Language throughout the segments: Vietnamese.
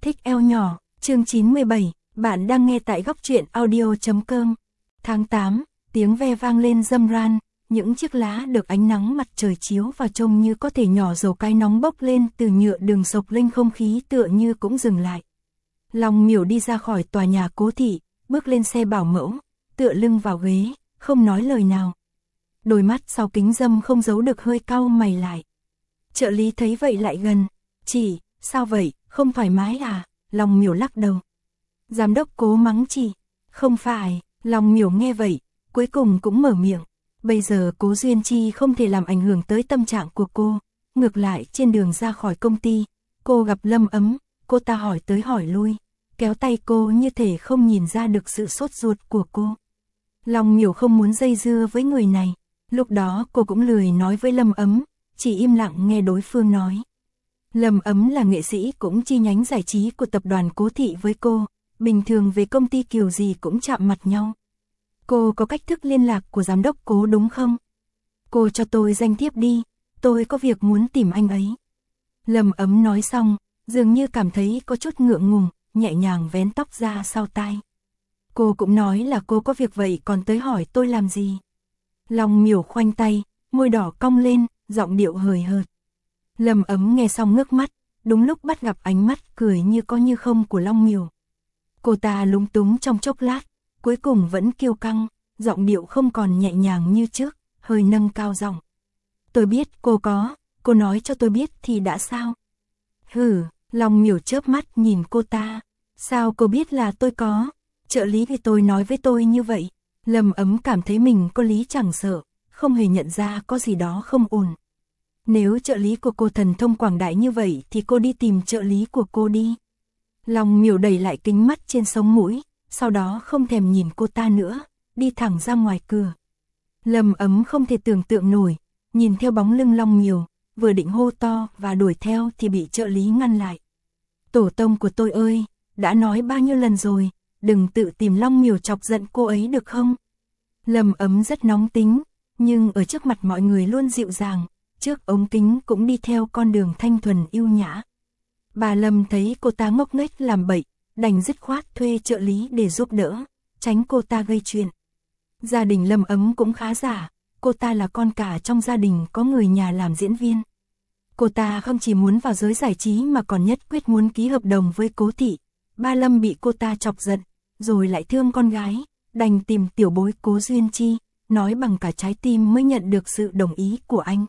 Thích eo nhỏ, chương 97, bạn đang nghe tại góc truyện audio.com. Tháng 8, tiếng ve vang lên râm ran, những chiếc lá được ánh nắng mặt trời chiếu vào trông như có thể nhỏ dầu cái nóng bốc lên từ nhựa đường sộc lên không khí tựa như cũng dừng lại. Long Miểu đi ra khỏi tòa nhà Cố thị, bước lên xe bảo mẫu, tựa lưng vào ghế, không nói lời nào. Đôi mắt sau kính râm không giấu được hơi cau mày lại. Trợ lý thấy vậy lại gần, "Chị, sao vậy, không thoải mái à?" Long Miểu lắc đầu. Giám đốc Cố mắng chị. "Không phải." Long Miểu nghe vậy, cuối cùng cũng mở miệng. Bây giờ Cố Duyên Chi không thể làm ảnh hưởng tới tâm trạng của cô. Ngược lại trên đường ra khỏi công ty, cô gặp Lâm Ấm, cô ta hỏi tới hỏi lui, kéo tay cô như thể không nhìn ra được sự sốt ruột của cô. Long Miểu không muốn dây dưa với người này. Lúc đó cô cũng lười nói với Lâm Ấm, chỉ im lặng nghe đối phương nói. Lâm Ấm là nghệ sĩ cũng chi nhánh giải trí của tập đoàn Cố thị với cô, bình thường về công ty kiểu gì cũng chạm mặt nhau. "Cô có cách thức liên lạc của giám đốc Cố đúng không? Cô cho tôi danh thiếp đi, tôi có việc muốn tìm anh ấy." Lâm Ấm nói xong, dường như cảm thấy có chút ngượng ngùng, nhẹ nhàng vén tóc ra sau tai. "Cô cũng nói là cô có việc vậy còn tới hỏi tôi làm gì?" Long Miểu khoanh tay, môi đỏ cong lên, giọng điệu hời hợt. Lâm Ấm nghe xong ngước mắt, đúng lúc bắt gặp ánh mắt cười như có như không của Long Miểu. Cô ta lúng túng trong chốc lát, cuối cùng vẫn kiêu căng, giọng điệu không còn nhẹ nhàng như trước, hơi nâng cao giọng. "Tôi biết cô nói cho tôi biết thì đã sao?" "Hừ." Long Miểu chớp mắt nhìn cô ta. "Sao cô biết là tôi có? Trợ lý thì tôi nói với tôi như vậy." Lâm Ấm cảm thấy mình có lý chẳng sợ, không hề nhận ra có gì đó không ổn. "Nếu trợ lý của cô thần thông quảng đại như vậy thì cô đi tìm trợ lý của cô đi." Long Miểu đẩy lại kính mắt trên sống mũi, sau đó không thèm nhìn cô ta nữa, đi thẳng ra ngoài cửa. Lâm Ấm không thể tưởng tượng nổi, nhìn theo bóng lưng Long Miểu, vừa định hô to và đuổi theo thì bị trợ lý ngăn lại. "Tổ tông của tôi ơi, đã nói bao nhiêu lần rồi, đừng tự tìm Long Miểu chọc giận cô ấy được không?" Lâm Ấm rất nóng tính, nhưng ở trước mặt mọi người luôn dịu dàng, trước ống kính cũng đi theo con đường thanh thuần yêu nhã. Bà Lâm thấy cô ta ngốc nghếch làm bậy, đành dứt khoát thuê trợ lý để giúp đỡ, tránh cô ta gây chuyện. Gia đình Lâm Ấm cũng khá giả, cô ta là con cả trong gia đình có người nhà làm diễn viên. Cô ta không chỉ muốn vào giới giải trí mà còn nhất quyết muốn ký hợp đồng với Cố thị. Ba Lâm bị cô ta chọc giận, rồi lại thương con gái, đành tìm tiểu bối Cố Duyên Chi, nói bằng cả trái tim mới nhận được sự đồng ý của anh.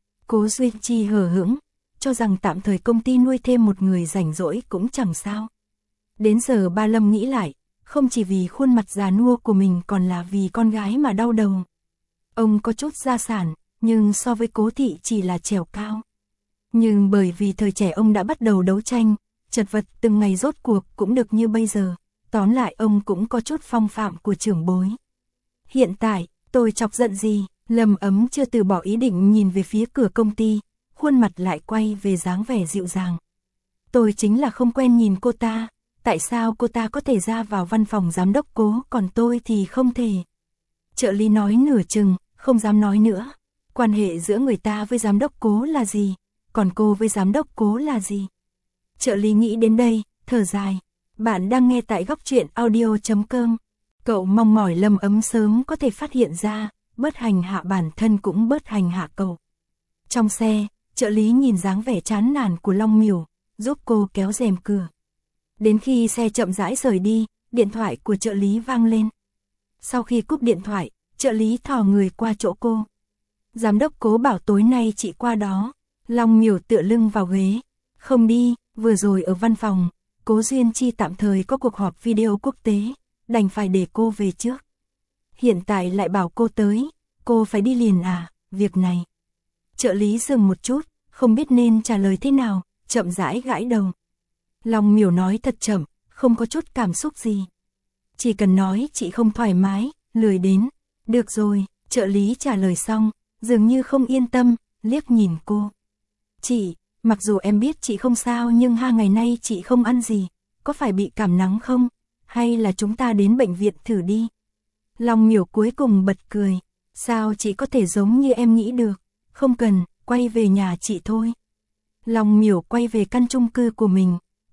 Cố Duyên Chi hờ hững, cho rằng tạm thời công ty nuôi thêm một người rảnh rỗi cũng chẳng sao. Đến giờ ba Lâm nghĩ lại, không chỉ vì khuôn mặt già nua của mình còn là vì con gái mà đau đầu. Ông có chút gia sản, nhưng so với Cố thị chỉ là trèo cao. Nhưng bởi vì thời trẻ ông đã bắt đầu đấu tranh, chật vật từng ngày rốt cuộc cũng được như bây giờ, tóm lại ông cũng có chút phong phạm của trưởng bối. "Hiện tại, tôi chọc giận gì?" Lâm Ấm chưa từ bỏ ý định nhìn về phía cửa công ty, khuôn mặt lại quay về dáng vẻ dịu dàng. "Tôi chính là không quen nhìn cô ta, tại sao cô ta có thể ra vào văn phòng giám đốc Cố còn tôi thì không thể?" Trợ lý nói nửa chừng, không dám nói nữa. Quan hệ giữa người ta với giám đốc Cố là gì, còn cô với giám đốc Cố là gì? Trợ lý nghĩ đến đây, thở dài. Bạn đang nghe tại góc truyện audio.com. Cậu mong mỏi Lâm Ấm sớm có thể phát hiện ra, bớt hành hạ bản thân cũng bớt hành hạ cậu. Trong xe, trợ lý nhìn dáng vẻ chán nản của Long Miểu, giúp cô kéo rèm cửa. Đến khi xe chậm rãi rời đi, điện thoại của trợ lý vang lên. Sau khi cúp điện thoại, trợ lý thò người qua chỗ cô. "Giám đốc Cố bảo tối nay chị qua đó." Long Miểu tựa lưng vào ghế. "Không đi, vừa rồi ở văn phòng, Cố Duyên Chi tạm thời có cuộc họp video quốc tế, đành phải để cô về trước. Hiện tại lại bảo cô tới, cô phải đi liền à, việc này." Trợ lý dừng một chút, không biết nên trả lời thế nào, chậm rãi gãi đầu. Long Miểu nói thật chậm, không có chút cảm xúc gì. "Chỉ cần nói chị không thoải mái, lười đến." "Được rồi." Trợ lý trả lời xong, dường như không yên tâm, liếc nhìn cô. "Chị, mặc dù em biết chị không sao nhưng 2 ngày nay chị không ăn gì, có phải bị cảm nắng không? Hay là chúng ta đến bệnh viện thử đi?" Long Miểu cuối cùng bật cười. "Sao chị có thể giống như em nghĩ được? Không cần, quay về nhà chị thôi." Long Miểu quay về căn chung cư của mình,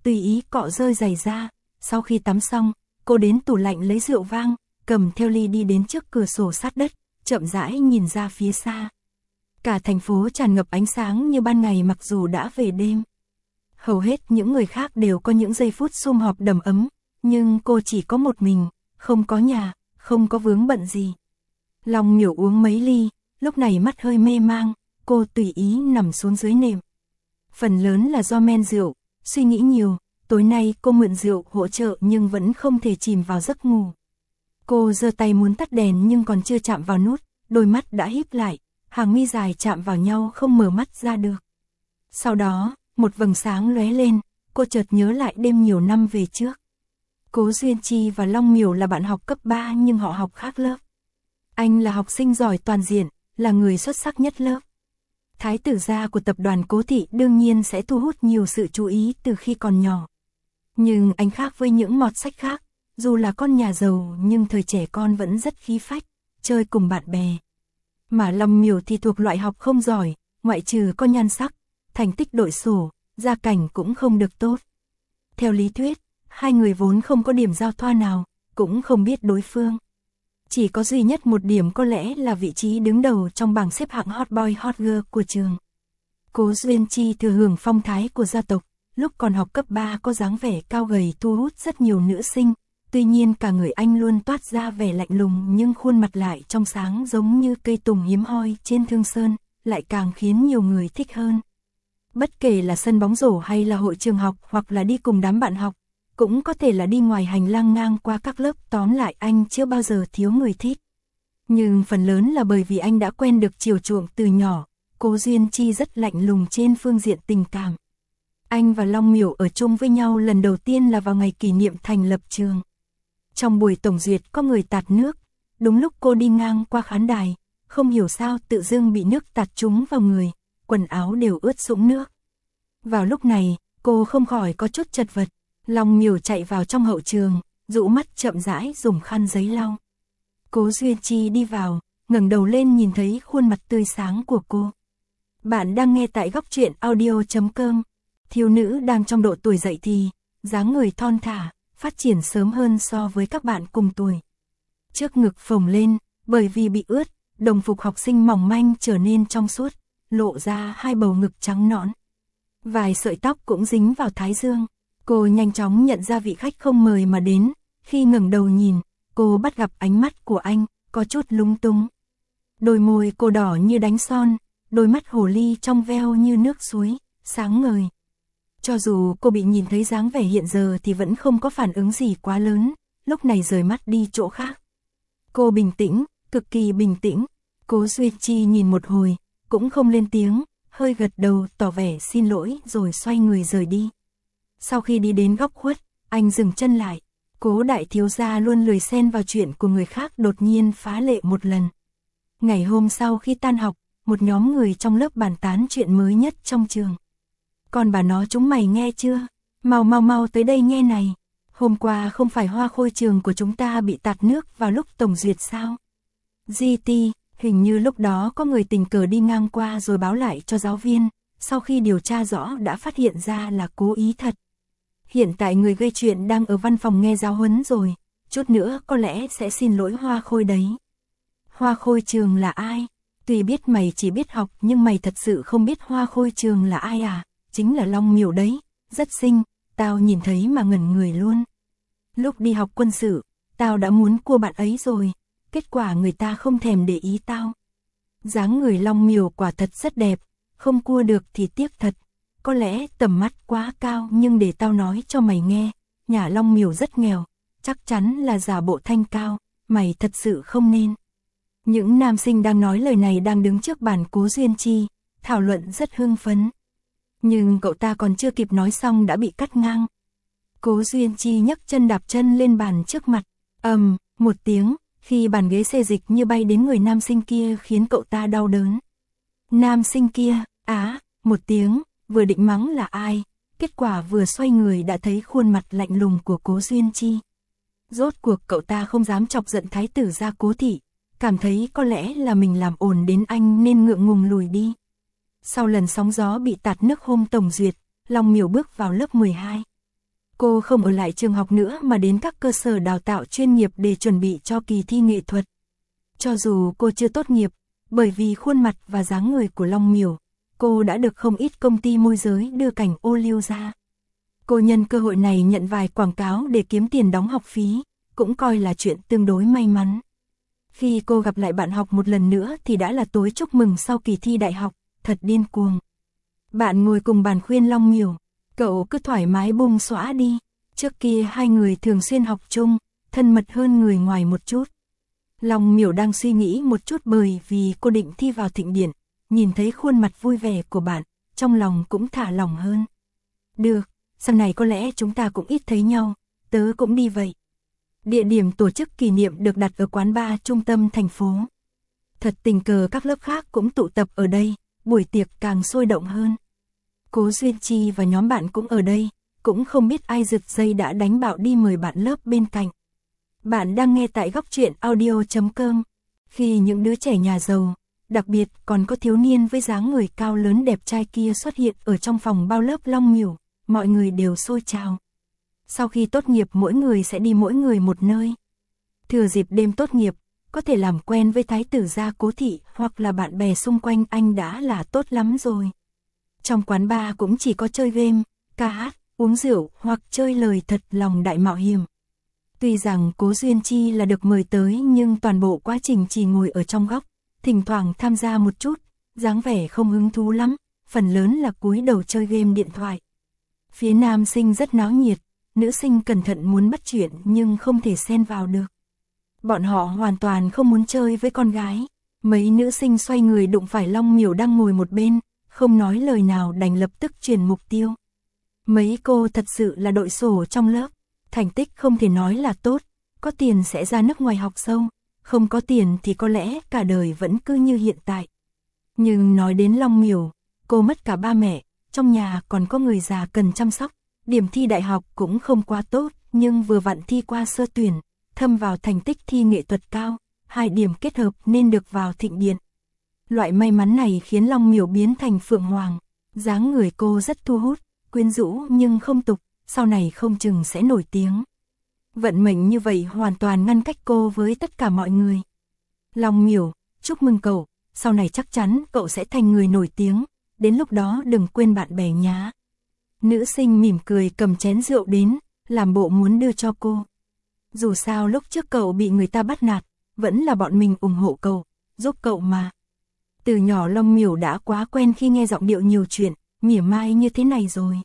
tùy ý cọ rơi giày ra. Sau khi tắm xong, cô đến tủ lạnh lấy rượu vang, cầm theo ly đi đến trước cửa sổ sát đất, chậm rãi nhìn ra phía xa. Cả thành phố tràn ngập ánh sáng như ban ngày mặc dù đã về đêm. Hầu hết những người khác đều có những giây phút sum họp đầm ấm, nhưng cô chỉ có một mình, không có nhà, không có vướng bận gì. Long Miểu uống mấy ly, lúc này mắt hơi mê mang, cô tùy ý nằm xuống dưới nệm. Phần lớn là do men rượu, suy nghĩ nhiều, tối nay cô mượn rượu hỗ trợ nhưng vẫn không thể chìm vào giấc ngủ. Cô giơ tay muốn tắt đèn nhưng còn chưa chạm vào nút, đôi mắt đã híp lại, hàng mi dài chạm vào nhau không mở mắt ra được. Sau đó, một vầng sáng lóe lên, cô chợt nhớ lại đêm nhiều năm về trước. Cố Duyên Chi và Long Miểu là bạn học cấp 3 nhưng họ học khác lớp. Anh là học sinh giỏi toàn diện, là người xuất sắc nhất lớp. Thái tử gia của tập đoàn Cố Thị đương nhiên sẽ thu hút nhiều sự chú ý từ khi còn nhỏ. Nhưng anh khác với những mọt sách khác, dù là con nhà giàu nhưng thời trẻ con vẫn rất khí phách, chơi cùng bạn bè. Mà Long Miểu thì thuộc loại học không giỏi, ngoại trừ có nhan sắc, thành tích đội sổ, gia cảnh cũng không được tốt. Theo lý thuyết, hai người vốn không có điểm giao thoa nào, cũng không biết đối phương. Chỉ có duy nhất một điểm có lẽ là vị trí đứng đầu trong bảng xếp hạng hot boy hot girl của trường. Cố Duyên Chi thừa hưởng phong thái của gia tộc, lúc còn học cấp 3 có dáng vẻ cao gầy thu hút rất nhiều nữ sinh, tuy nhiên cả người anh luôn toát ra vẻ lạnh lùng nhưng khuôn mặt lại trong sáng giống như cây tùng hiếm hoi trên Thương Sơn, lại càng khiến nhiều người thích hơn. Bất kể là sân bóng rổ hay là hội trường học hoặc là đi cùng đám bạn học, cũng có thể là đi ngoài hành lang ngang qua các lớp, tóm lại anh chưa bao giờ thiếu người thích. Nhưng phần lớn là bởi vì anh đã quen được chiều chuộng từ nhỏ, Cố Duyên Chi rất lạnh lùng trên phương diện tình cảm. Anh và Long Miểu ở chung với nhau lần đầu tiên là vào ngày kỷ niệm thành lập trường. Trong buổi tổng duyệt có người tạt nước, đúng lúc cô đi ngang qua khán đài, không hiểu sao tự dưng bị nước tạt trúng vào người, quần áo đều ướt sũng nước. Vào lúc này, cô không khỏi có chút chật vật. Long Miểu chạy vào trong hậu trường, dụ mắt chậm rãi dùng khăn giấy lau. Cố Duyên Chi đi vào, ngẩng đầu lên nhìn thấy khuôn mặt tươi sáng của cô. Bạn đang nghe tại góc truyện audio.com. Thiếu nữ đang trong độ tuổi dậy thì, dáng người thon thả, phát triển sớm hơn so với các bạn cùng tuổi. Trước ngực phồng lên, bởi vì bị ướt, đồng phục học sinh mỏng manh trở nên trong suốt, lộ ra hai bầu ngực trắng nõn. Vài sợi tóc cũng dính vào thái dương. Cô nhanh chóng nhận ra vị khách không mời mà đến, khi ngẩng đầu nhìn, cô bắt gặp ánh mắt của anh, có chút lúng túng. Đôi môi cô đỏ như đánh son, đôi mắt hồ ly trong veo như nước suối, sáng ngời. Cho dù cô bị nhìn thấy dáng vẻ hiện giờ thì vẫn không có phản ứng gì quá lớn, lúc này rời mắt đi chỗ khác. Cô bình tĩnh, cực kỳ bình tĩnh. Cố Duyên Chi nhìn một hồi, cũng không lên tiếng, hơi gật đầu tỏ vẻ xin lỗi rồi xoay người rời đi. Sau khi đi đến góc khuất, anh dừng chân lại. Cố đại thiếu gia luôn lười xen vào chuyện của người khác đột nhiên phá lệ một lần. Ngày hôm sau khi tan học, một nhóm người trong lớp bàn tán chuyện mới nhất trong trường. Còn bà nó chúng mày nghe chưa? Mau tới đây nghe này. Hôm qua không phải hoa khôi trường của chúng ta bị tạt nước vào lúc tổng duyệt sao? GT, hình như lúc đó có người tình cờ đi ngang qua rồi báo lại cho giáo viên. Sau khi điều tra rõ đã phát hiện ra là cố ý thật. Hiện tại người gây chuyện đang ở văn phòng nghe giáo huấn rồi, chút nữa có lẽ sẽ xin lỗi hoa khôi đấy. Hoa khôi trường là ai? Tuy biết mày chỉ biết học nhưng mày thật sự không biết hoa khôi trường là ai à? Chính là Long Miểu đấy, rất xinh, tao nhìn thấy mà ngẩn người luôn. Lúc đi học quân sự, tao đã muốn cua bạn ấy rồi, kết quả người ta không thèm để ý tao. Dáng người Long Miểu quả thật rất đẹp, không cua được thì tiếc thật. Có lẽ tầm mắt quá cao nhưng để tao nói cho mày nghe, nhà Long Miểu rất nghèo, chắc chắn là giả bộ thanh cao, mày thật sự không nên. Những nam sinh đang nói lời này đang đứng trước bàn Cố Duyên Chi, thảo luận rất hưng phấn. Nhưng cậu ta còn chưa kịp nói xong đã bị cắt ngang. Cố Duyên Chi nhấc chân đạp chân lên bàn trước mặt, một tiếng, khi bàn ghế xê dịch như bay đến người nam sinh kia khiến cậu ta đau đớn. Nam sinh kia, một tiếng, vừa định mắng là ai, kết quả vừa xoay người đã thấy khuôn mặt lạnh lùng của Cố Duyên Chi. Rốt cuộc cậu ta không dám chọc giận thái tử gia Cố Thị, cảm thấy có lẽ là mình làm ồn đến anh nên ngượng ngùng lùi đi. Sau lần sóng gió bị tạt nước hôm tổng duyệt, Long Miểu bước vào lớp 12. Cô không ở lại trường học nữa mà đến các cơ sở đào tạo chuyên nghiệp để chuẩn bị cho kỳ thi nghệ thuật. Cho dù cô chưa tốt nghiệp, bởi vì khuôn mặt và dáng người của Long Miểu, cô đã được không ít công ty môi giới đưa cảnh ô liu ra. Cô nhân cơ hội này nhận vài quảng cáo để kiếm tiền đóng học phí, cũng coi là chuyện tương đối may mắn. Khi cô gặp lại bạn học một lần nữa thì đã là tối chúc mừng sau kỳ thi đại học, thật điên cuồng. Bạn ngồi cùng bàn khuyên Long Miểu, cậu cứ thoải mái bung xõa đi, trước kia hai người thường xuyên học chung, thân mật hơn người ngoài một chút. Long Miểu đang suy nghĩ một chút bởi vì cô định thi vào Thịnh Điển, nhìn thấy khuôn mặt vui vẻ của bạn, trong lòng cũng thả lỏng hơn. Được, sau này có lẽ chúng ta cũng ít thấy nhau, tớ cũng đi vậy. Địa điểm tổ chức kỷ niệm được đặt ở quán bar trung tâm thành phố. Thật tình cờ các lớp khác cũng tụ tập ở đây, buổi tiệc càng sôi động hơn. Cố Duyên Chi và nhóm bạn cũng ở đây, cũng không biết ai giật dây đã đánh bạo đi mời bạn lớp bên cạnh. Bạn đang nghe tại góc truyện audio.com. Khi những đứa trẻ nhà giàu, đặc biệt còn có thiếu niên với dáng người cao lớn đẹp trai kia xuất hiện ở trong phòng bao lớp Long Miểu, mọi người đều xôi trào. Sau khi tốt nghiệp mỗi người sẽ đi mỗi người một nơi. Thừa dịp đêm tốt nghiệp, có thể làm quen với thái tử gia Cố thị hoặc là bạn bè xung quanh anh đã là tốt lắm rồi. Trong quán bar cũng chỉ có chơi game, ca hát, uống rượu hoặc chơi lời thật lòng đại mạo hiểm. Tuy rằng Cố Duyên Chi là được mời tới nhưng toàn bộ quá trình chỉ ngồi ở trong góc, thỉnh thoảng tham gia một chút, dáng vẻ không hứng thú lắm, phần lớn là cúi đầu chơi game điện thoại. Phía nam sinh rất náo nhiệt, nữ sinh cẩn thận muốn bắt chuyện nhưng không thể xen vào được. Bọn họ hoàn toàn không muốn chơi với con gái. Mấy nữ sinh xoay người đụng phải Long Miểu đang ngồi một bên, không nói lời nào đành lập tức chuyển mục tiêu. Mấy cô thật sự là đội sổ trong lớp, thành tích không thể nói là tốt, có tiền sẽ ra nước ngoài học sâu, không có tiền thì có lẽ cả đời vẫn cứ như hiện tại. Nhưng nói đến Long Miểu, cô mất cả ba mẹ, trong nhà còn có người già cần chăm sóc, điểm thi đại học cũng không quá tốt, nhưng vừa vặn thi qua sơ tuyển, thâm vào thành tích thi nghệ thuật cao, hai điểm kết hợp nên được vào Thịnh Điện. Loại may mắn này khiến Long Miểu biến thành phượng hoàng, dáng người cô rất thu hút, quyến rũ nhưng không tục, sau này không chừng sẽ nổi tiếng. Vận mệnh như vậy hoàn toàn ngăn cách cô với tất cả mọi người. Long Miểu, chúc mừng cậu, sau này chắc chắn cậu sẽ thành người nổi tiếng, đến lúc đó đừng quên bạn bè nhá. Nữ sinh mỉm cười cầm chén rượu đến, làm bộ muốn đưa cho cô. Dù sao lúc trước cậu bị người ta bắt nạt, vẫn là bọn mình ủng hộ cậu, giúp cậu mà. Từ nhỏ Long Miểu đã quá quen khi nghe giọng điệu nhiều chuyện, mỉa mai như thế này rồi.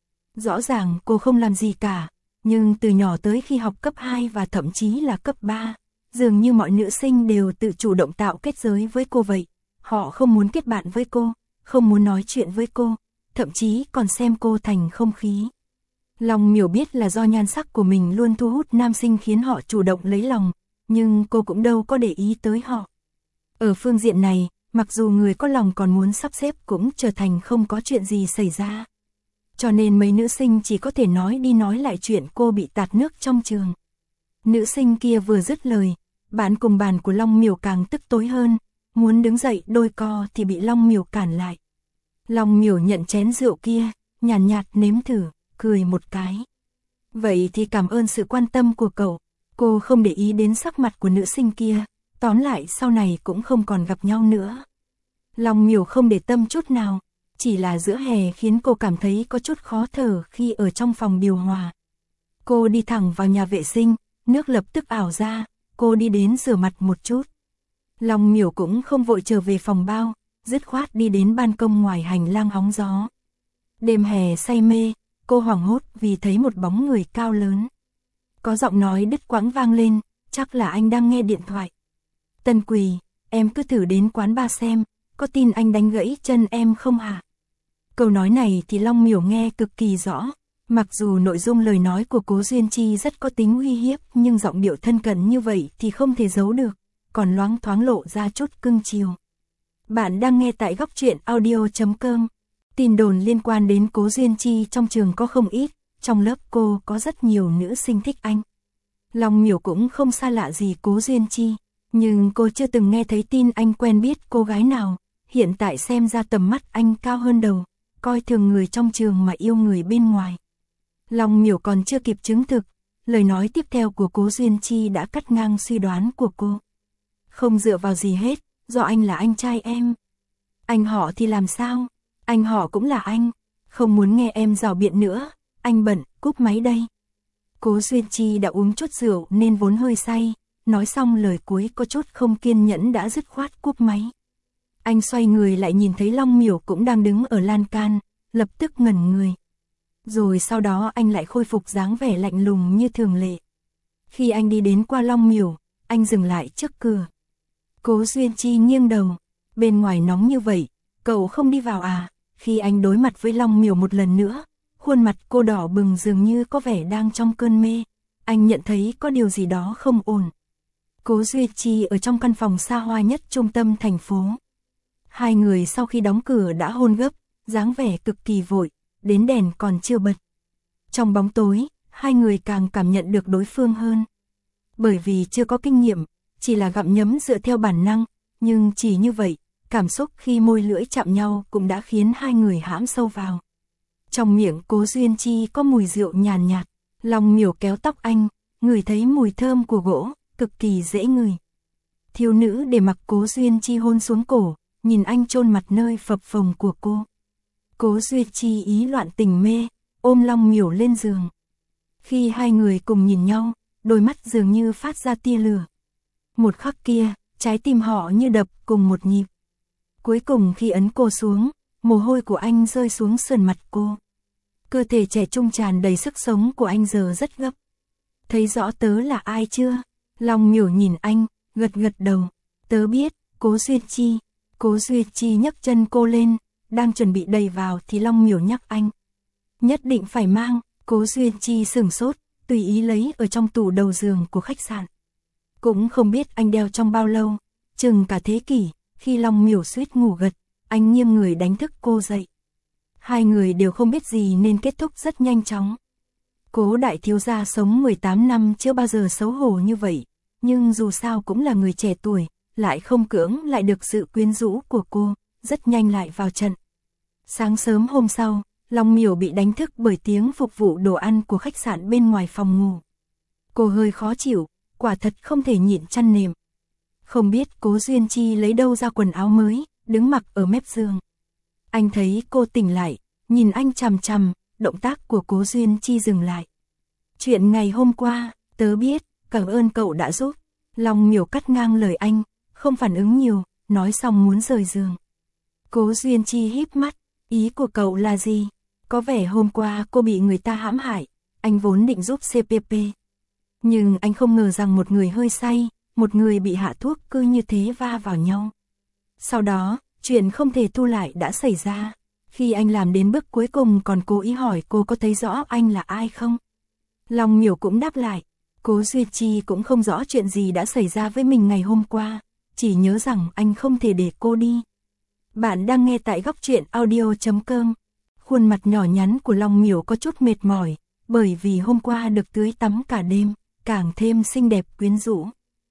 Rõ ràng cô không làm gì cả, nhưng từ nhỏ tới khi học cấp 2 và thậm chí là cấp 3, dường như mọi nữ sinh đều tự chủ động tạo kết giới với cô vậy. Họ không muốn kết bạn với cô, không muốn nói chuyện với cô, thậm chí còn xem cô thành không khí. Long Miểu biết là do nhan sắc của mình luôn thu hút nam sinh khiến họ chủ động lấy lòng, nhưng cô cũng đâu có để ý tới họ. Ở phương diện này, mặc dù người có lòng còn muốn sắp xếp cũng trở thành không có chuyện gì xảy ra. Cho nên mấy nữ sinh chỉ có thể nói đi nói lại chuyện cô bị tạt nước trong trường. Nữ sinh kia vừa dứt lời, bạn cùng bàn của Long Miểu càng tức tối hơn, muốn đứng dậy đôi co thì bị Long Miểu cản lại. Long Miểu nhận chén rượu kia, nhàn nhạt nếm thử, cười một cái. Vậy thì cảm ơn sự quan tâm của cậu. Cô không để ý đến sắc mặt của nữ sinh kia, tóm lại sau này cũng không còn gặp nhau nữa. Long Miểu không để tâm chút nào, chỉ là giữa hè khiến cô cảm thấy có chút khó thở khi ở trong phòng điều hòa. Cô đi thẳng vào nhà vệ sinh, nước lập tức ảo ra, cô đi đến rửa mặt một chút. Long Miểu cũng không vội trở về phòng bao, dứt khoát đi đến ban công ngoài hành lang hóng gió. Đêm hè say mê, cô hoảng hốt vì thấy một bóng người cao lớn. Có giọng nói đứt quãng vang lên, chắc là anh đang nghe điện thoại. Tân Quỳ, em cứ thử đến quán bar xem, có tin anh đánh gãy chân em không hả? Câu nói này thì Long Miểu nghe cực kỳ rõ, mặc dù nội dung lời nói của Cố Duyên Chi rất có tính uy hiếp nhưng giọng điệu thân cận như vậy thì không thể giấu được, còn loáng thoáng lộ ra chút cưng chiều. Bạn đang nghe tại góc truyện audio.com. Tin đồn liên quan đến Cố Duyên Chi trong trường có không ít, trong lớp cô có rất nhiều nữ sinh thích anh. Long Miểu cũng không xa lạ gì Cố Duyên Chi, nhưng cô chưa từng nghe thấy tin anh quen biết cô gái nào, hiện tại xem ra tầm mắt anh cao hơn đầu, coi thường người trong trường mà yêu người bên ngoài. Long Miểu còn chưa kịp chứng thực, lời nói tiếp theo của Cố Duyên Chi đã cắt ngang suy đoán của cô. Không dựa vào gì hết, do anh là anh trai em. Anh họ thì làm sao? Anh họ cũng là anh. Không muốn nghe em rào biện nữa, anh bận, cúp máy đây. Cố Duyên Chi đã uống chút rượu nên vốn hơi say, nói xong lời cuối có chút không kiên nhẫn đã dứt khoát cúp máy. Anh xoay người lại nhìn thấy Long Miểu cũng đang đứng ở lan can, lập tức ngẩn người. Rồi sau đó anh lại khôi phục dáng vẻ lạnh lùng như thường lệ. Khi anh đi đến qua Long Miểu, anh dừng lại trước cửa. Cố Duyên Chi nghiêng đầu, bên ngoài nóng như vậy, cậu không đi vào à? Khi anh đối mặt với Long Miểu một lần nữa, khuôn mặt cô đỏ bừng dường như có vẻ đang trong cơn mê. Anh nhận thấy có điều gì đó không ổn. Cố Duyên Chi ở trong căn phòng xa hoa nhất trung tâm thành phố. Hai người sau khi đóng cửa đã hôn gấp, dáng vẻ cực kỳ vội, đến đèn còn chưa bật. Trong bóng tối, hai người càng cảm nhận được đối phương hơn. Bởi vì chưa có kinh nghiệm, chỉ là gặm nhấm dựa theo bản năng, nhưng chỉ như vậy, cảm xúc khi môi lưỡi chạm nhau cũng đã khiến hai người hãm sâu vào. Trong miệng Cố Duyên Chi có mùi rượu nhàn nhạt, Long Miểu kéo tóc anh, ngửi thấy mùi thơm của gỗ, cực kỳ dễ ngửi. Thiếu nữ để mặc Cố Duyên Chi hôn xuống cổ, nhìn anh chôn mặt nơi phập phồng của cô. Cố Duyên Chi ý loạn tình mê, ôm Long Miểu lên giường. Khi hai người cùng nhìn nhau, đôi mắt dường như phát ra tia lửa. Một khắc kia, trái tim họ như đập cùng một nhịp. Cuối cùng khi ấn cô xuống, mồ hôi của anh rơi xuống sườn mặt cô. Cơ thể trẻ trung tràn đầy sức sống của anh giờ rất gấp. Thấy rõ tớ là ai chưa? Long Miểu nhìn anh, gật gật đầu. Tớ biết, Cố Duyên Chi. Cố Duyên Chi nhấc chân cô lên, đang chuẩn bị đẩy vào thì Long Miểu nhắc anh. Nhất định phải mang. Cố Duyên Chi sửng sốt, tùy ý lấy ở trong tủ đầu giường của khách sạn. Cũng không biết anh đeo trong bao lâu, chừng cả thế kỷ. Khi Long Miểu suýt ngủ gật, anh nghiêng người đánh thức cô dậy. Hai người đều không biết gì nên kết thúc rất nhanh chóng. Cố đại thiếu gia sống 18 năm chưa bao giờ xấu hổ như vậy, nhưng dù sao cũng là người trẻ tuổi, lại không cưỡng lại được sự quyến rũ của cô, rất nhanh lại vào trận. Sáng sớm hôm sau, Long Miểu bị đánh thức bởi tiếng phục vụ đồ ăn của khách sạn bên ngoài phòng ngủ. Cô hơi khó chịu, quả thật không thể nhịn chăn nệm. Không biết Cố Duyên Chi lấy đâu ra quần áo mới, đứng mặc ở mép giường. Anh thấy cô tỉnh lại, nhìn anh chằm chằm, động tác của Cố Duyên Chi dừng lại. Chuyện ngày hôm qua, tớ biết, cảm ơn cậu đã giúp. Long Miểu cắt ngang lời anh, không phản ứng nhiều, nói xong muốn rời giường. Cố Duyên Chi híp mắt, ý của cậu là gì? Có vẻ hôm qua cô bị người ta hãm hại, anh vốn định giúp CPP. Nhưng anh không ngờ rằng một người hơi say, một người bị hạ thuốc cứ như thế va vào nhau. Sau đó, chuyện không thể thu lại đã xảy ra. Khi anh làm đến bước cuối cùng còn cố ý hỏi cô có thấy rõ anh là ai không? Long Miểu cũng đáp lại. Cố Duyên Chi cũng không rõ chuyện gì đã xảy ra với mình ngày hôm qua, chỉ nhớ rằng anh không thể để cô đi. Bạn đang nghe tại góc truyện audio.com. Khuôn mặt nhỏ nhắn của Long Miểu có chút mệt mỏi, bởi vì hôm qua được tưới tắm cả đêm, càng thêm xinh đẹp quyến rũ.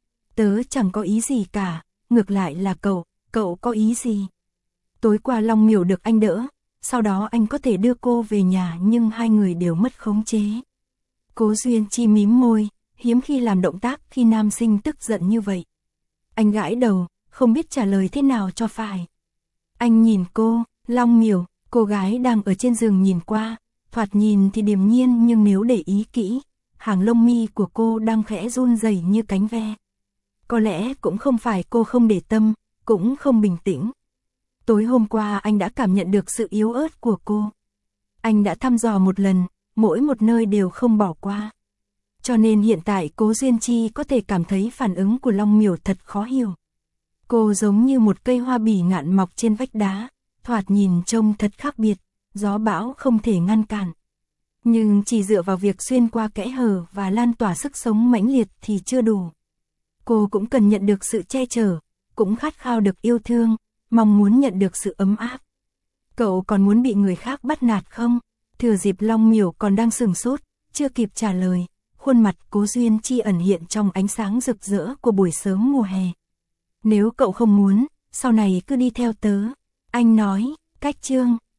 Tớ chẳng có ý gì cả, ngược lại là cậu có ý gì? Tối qua Long Miểu được anh đỡ, sau đó anh có thể đưa cô về nhà nhưng hai người đều mất khống chế. Cố Duyên Chi mím môi, hiếm khi làm động tác khi nam sinh tức giận như vậy. Anh gãi đầu, không biết trả lời thế nào cho phải. Anh nhìn cô, Long Miểu, cô gái đang ở trên giường nhìn qua, thoạt nhìn thì điềm nhiên nhưng nếu để ý kỹ, hàng lông mi của cô đang khẽ run rẩy như cánh ve. Có lẽ cũng không phải cô không để tâm, cũng không bình tĩnh. Tối hôm qua anh đã cảm nhận được sự yếu ớt của cô. Anh đã thăm dò một lần, mỗi một nơi đều không bỏ qua. Cho nên hiện tại Cố Duyên Chi có thể cảm thấy phản ứng của Long Miểu thật khó hiểu. Cô giống như một cây hoa bỉ ngạn mọc trên vách đá, thoạt nhìn trông thật khác biệt, gió bão không thể ngăn cản. Nhưng chỉ dựa vào việc xuyên qua kẽ hở và lan tỏa sức sống mãnh liệt thì chưa đủ. Cô cũng cần nhận được sự che chở, cũng khát khao được yêu thương, mong muốn nhận được sự ấm áp. Cậu còn muốn bị người khác bắt nạt không? Thừa dịp Long Miểu còn đang sửng sốt, chưa kịp trả lời, khuôn mặt Cố Duyên Chi ẩn hiện trong ánh sáng rực rỡ của buổi sớm mùa hè. Nếu cậu không muốn, sau này cứ đi theo tớ. Anh nói, cách chương.